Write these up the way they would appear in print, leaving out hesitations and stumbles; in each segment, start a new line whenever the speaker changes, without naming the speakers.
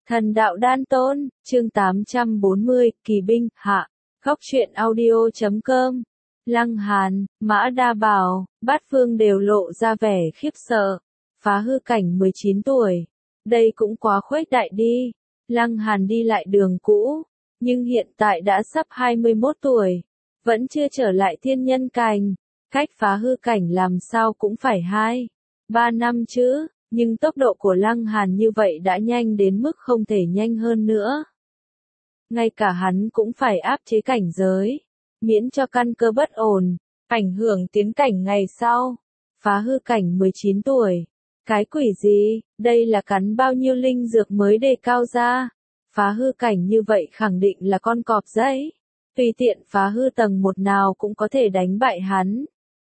Thần đạo đan tôn, chương 840, kỳ binh, hạ. Góc truyện audio.com. Lăng Hàn, Mã Đa Bảo, Bát Phương đều lộ ra vẻ khiếp sợ. Phá hư cảnh 19 tuổi. Đây cũng quá khuếch đại đi. Lăng Hàn đi lại đường cũ. Nhưng hiện tại đã sắp 21 tuổi. Vẫn chưa trở lại thiên nhân cảnh. Cách phá hư cảnh làm sao cũng phải 2-3 năm chứ. Nhưng tốc độ của Lăng Hàn như vậy đã nhanh đến mức không thể nhanh hơn nữa. Ngay cả hắn cũng phải áp chế cảnh giới, miễn cho căn cơ bất ổn, ảnh hưởng tiến cảnh ngày sau. Phá hư cảnh 19 tuổi. Cái quỷ gì, đây là cắn bao nhiêu linh dược mới đề cao ra. Phá hư cảnh như vậy khẳng định là con cọp giấy. Tùy tiện phá hư tầng 1 nào cũng có thể đánh bại hắn.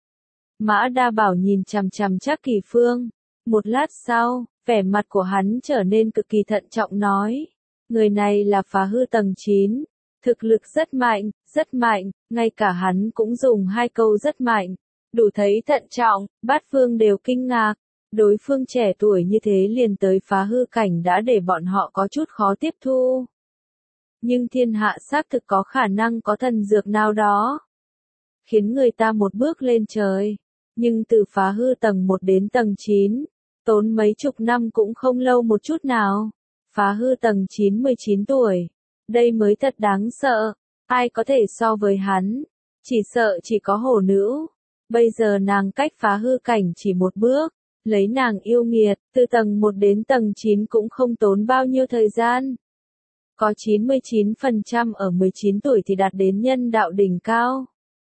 Mã Đa Bảo nhìn chằm chằm Trác Kỳ Phương. Một lát sau, vẻ mặt của hắn trở nên cực kỳ thận trọng nói. Người này là phá hư tầng 9. Thực lực rất mạnh, ngay cả hắn cũng dùng 2 câu rất mạnh. Đủ thấy thận trọng, Bát Phương đều kinh ngạc. Đối phương trẻ tuổi như thế liền tới phá hư cảnh đã để bọn họ có chút khó tiếp thu. Nhưng thiên hạ xác thực có khả năng có thần dược nào đó, khiến người ta một bước lên trời. Nhưng từ phá hư tầng 1 đến tầng 9, tốn mấy chục năm cũng không lâu một chút nào. Phá hư tầng 9 19 tuổi. Đây mới thật đáng sợ. Ai có thể so với hắn? Chỉ sợ chỉ có hổ nữ. Bây giờ nàng cách phá hư cảnh chỉ một bước. Lấy nàng yêu nghiệt, từ tầng 1 đến tầng 9 cũng không tốn bao nhiêu thời gian. Có 99% ở 19 tuổi thì đạt đến nhân đạo đỉnh cao.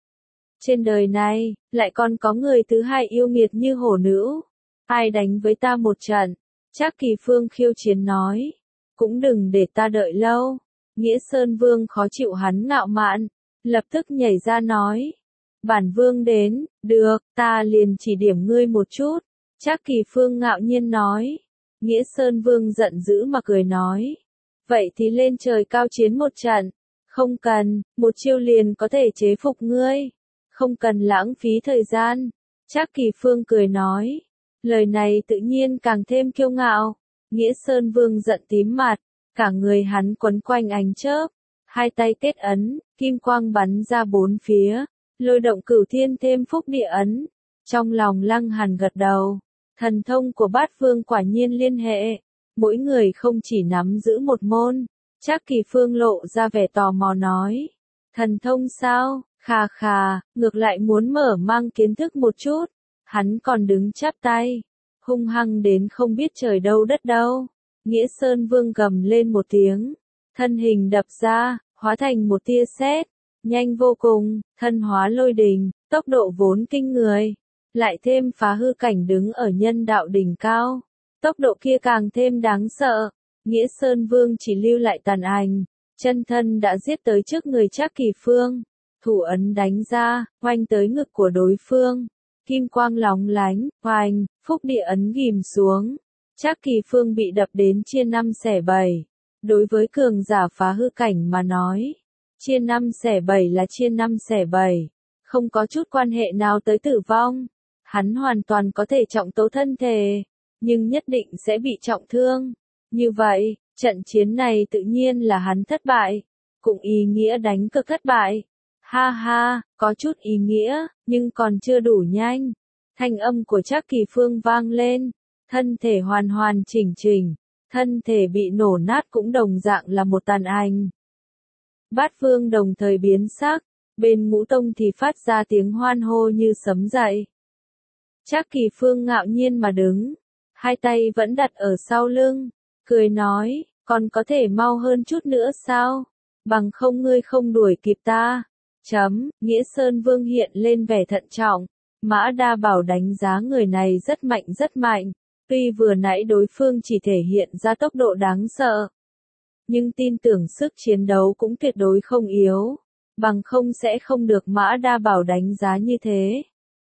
Trên đời này, lại còn có người thứ hai yêu nghiệt như hổ nữ. Ai đánh với ta một trận? Trác Kỳ Phương khiêu chiến nói. Cũng đừng để ta đợi lâu. Nghĩa Sơn Vương khó chịu hắn ngạo mạn, lập tức nhảy ra nói. Bản Vương đến, được, ta liền chỉ điểm ngươi một chút. Trác Kỳ Phương ngạo nhiên nói. Nghĩa Sơn Vương giận dữ mà cười nói. Vậy thì lên trời cao chiến một trận. Không cần, một chiêu liền có thể chế phục ngươi. Không cần lãng phí thời gian. Trác Kỳ Phương cười nói. Lời này tự nhiên càng thêm kiêu ngạo. Nghĩa Sơn Vương giận tím mặt, cả người hắn quấn quanh ánh chớp, 2 tay kết ấn, kim quang bắn ra 4 phía, lôi động cửu thiên thêm phúc địa ấn. Trong lòng Lăng Hàn gật đầu, thần thông của Bát Phương quả nhiên liên hệ, mỗi người không chỉ nắm giữ một môn. Trác Kỳ Phương lộ ra vẻ tò mò nói, thần thông sao? Khà khà, ngược lại muốn mở mang kiến thức một chút. Hắn còn đứng chắp tay, hung hăng đến không biết trời đâu đất đâu. Nghĩa Sơn Vương gầm lên một tiếng, thân hình đập ra, hóa thành một tia sét, nhanh vô cùng, thân hóa lôi đình, tốc độ vốn kinh người, lại thêm phá hư cảnh đứng ở nhân đạo đỉnh cao, tốc độ kia càng thêm đáng sợ. Nghĩa Sơn Vương chỉ lưu lại tàn ảnh, chân thân đã giết tới trước người Trác Kỳ Phương, thủ ấn đánh ra, oanh tới ngực của đối phương. Kim quang lóng lánh, oanh, phúc địa ấn ghim xuống. Trác Kỳ Phương bị đập đến chia 5 xẻ 7. Đối với cường giả phá hư cảnh mà nói, chia 5 xẻ 7 là chia 5 xẻ 7. Không có chút quan hệ nào tới tử vong. Hắn hoàn toàn có thể trọng tố thân thể, nhưng nhất định sẽ bị trọng thương. Như vậy, trận chiến này tự nhiên là hắn thất bại. Cũng ý nghĩa đánh cực thất bại. Ha ha, có chút ý nghĩa, nhưng còn chưa đủ nhanh. Thanh âm của Trác Kỳ Phương vang lên, thân thể hoàn hoàn chỉnh, thân thể bị nổ nát cũng đồng dạng là một tàn ảnh. Bát Phương đồng thời biến sắc, bên Ngũ Tông thì phát ra tiếng hoan hô như sấm dậy. Trác Kỳ Phương ngạo nhiên mà đứng, 2 tay vẫn đặt ở sau lưng, cười nói, còn có thể mau hơn chút nữa sao? Bằng không ngươi không đuổi kịp ta. Nghĩa Sơn Vương hiện lên vẻ thận trọng. Mã Đa Bảo đánh giá người này rất mạnh. Tuy vừa nãy đối phương chỉ thể hiện ra tốc độ đáng sợ, nhưng tin tưởng sức chiến đấu cũng tuyệt đối không yếu. Bằng không sẽ không được Mã Đa Bảo đánh giá như thế.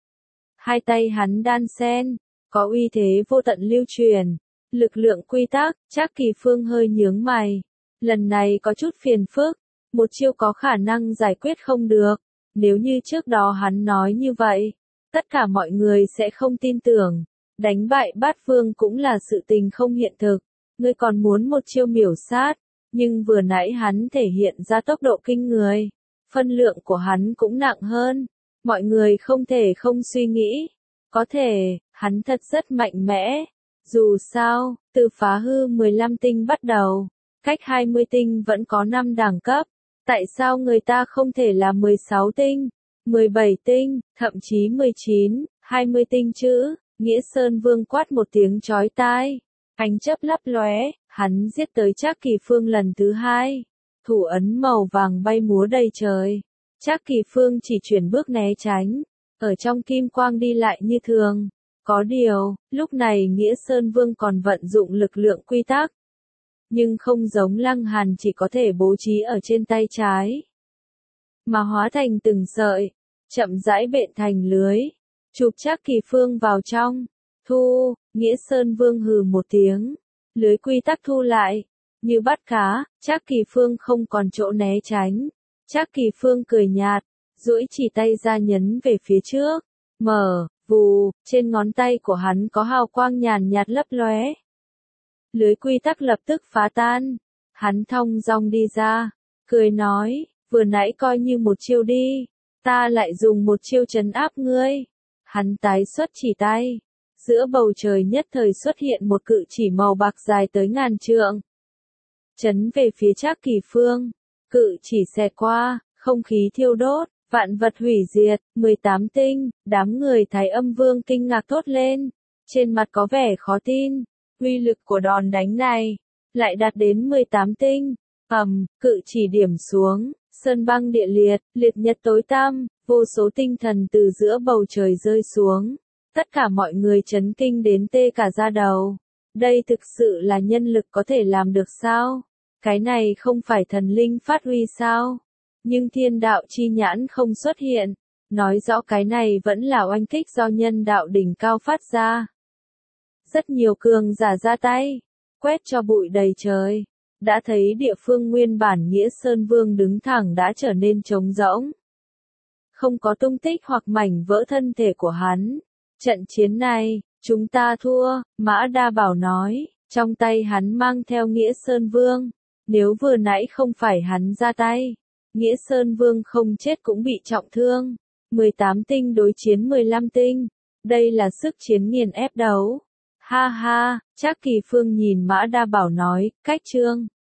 2 tay hắn đan xen, có uy thế vô tận lưu truyền. Lực lượng quy tắc, Trác Kỳ Phương hơi nhướng mày. Lần này có chút phiền phức. Một chiêu có khả năng giải quyết không được. Nếu như trước đó hắn nói như vậy, tất cả mọi người sẽ không tin tưởng. Đánh bại Bát Phương cũng là sự tình không hiện thực. ngươi còn muốn một chiêu miểu sát, nhưng vừa nãy hắn thể hiện ra tốc độ kinh người, phân lượng của hắn cũng nặng hơn, mọi người không thể không suy nghĩ, có thể, hắn thật rất mạnh mẽ, dù sao, từ phá hư 15 tinh bắt đầu, cách 20 tinh vẫn có 5 đẳng cấp, tại sao người ta không thể là 16 tinh, 17 tinh, thậm chí 19, 20 tinh chứ? Nghĩa Sơn Vương quát một tiếng chói tai, ánh chớp lấp lóe, hắn giết tới Trác Kỳ Phương lần thứ hai, thủ ấn màu vàng bay múa đầy trời, Trác Kỳ Phương chỉ chuyển bước né tránh, ở trong kim quang đi lại như thường. Có điều, lúc này Nghĩa Sơn Vương còn vận dụng lực lượng quy tắc, nhưng không giống Lăng Hàn chỉ có thể bố trí ở trên tay trái, mà hóa thành từng sợi, chậm rãi bện thành lưới, chụp Trác Kỳ Phương vào trong. Thu, Nghĩa Sơn Vương hừ một tiếng, lưới quy tắc thu lại, như bắt cá, Trác Kỳ Phương không còn chỗ né tránh. Trác Kỳ Phương cười nhạt, duỗi chỉ tay ra nhấn về phía trước, mở, vù, trên ngón tay của hắn có hào quang nhàn nhạt lấp lóe. Lưới quy tắc lập tức phá tan, hắn thong dong đi ra, cười nói, vừa nãy coi như một chiêu đi, ta lại dùng một chiêu trấn áp ngươi. Hắn tái xuất chỉ tay, giữa bầu trời nhất thời xuất hiện một cự chỉ màu bạc dài tới ngàn trượng. Chấn về phía Trác Kỳ Phương, cự chỉ xẹt qua, không khí thiêu đốt, vạn vật hủy diệt, 18 tinh, đám người Thái Âm Vương kinh ngạc thốt lên, trên mặt có vẻ khó tin, uy lực của đòn đánh này, lại đạt đến 18 tinh, cự chỉ điểm xuống, sơn băng địa liệt, liệt nhật tối tăm, vô số tinh thần từ giữa bầu trời rơi xuống, tất cả mọi người chấn kinh đến tê cả da đầu, đây thực sự là nhân lực có thể làm được sao? Cái này không phải thần linh phát huy sao? Nhưng thiên đạo chi nhãn không xuất hiện, nói rõ cái này vẫn là oanh kích do nhân đạo đỉnh cao phát ra. Rất nhiều cường giả ra tay, quét cho bụi đầy trời, đã thấy địa phương nguyên bản Nghĩa Sơn Vương đứng thẳng đã trở nên trống rỗng. Không có tung tích hoặc mảnh vỡ thân thể của hắn. Trận chiến này, chúng ta thua, Mã Đa Bảo nói, trong tay hắn mang theo Nghĩa Sơn Vương. Nếu vừa nãy không phải hắn ra tay, Nghĩa Sơn Vương không chết cũng bị trọng thương. 18 tinh đối chiến 15 tinh, đây là sức chiến nghiền ép đấu. Ha ha, Trác Kỳ Phương nhìn Mã Đa Bảo nói, cách trương.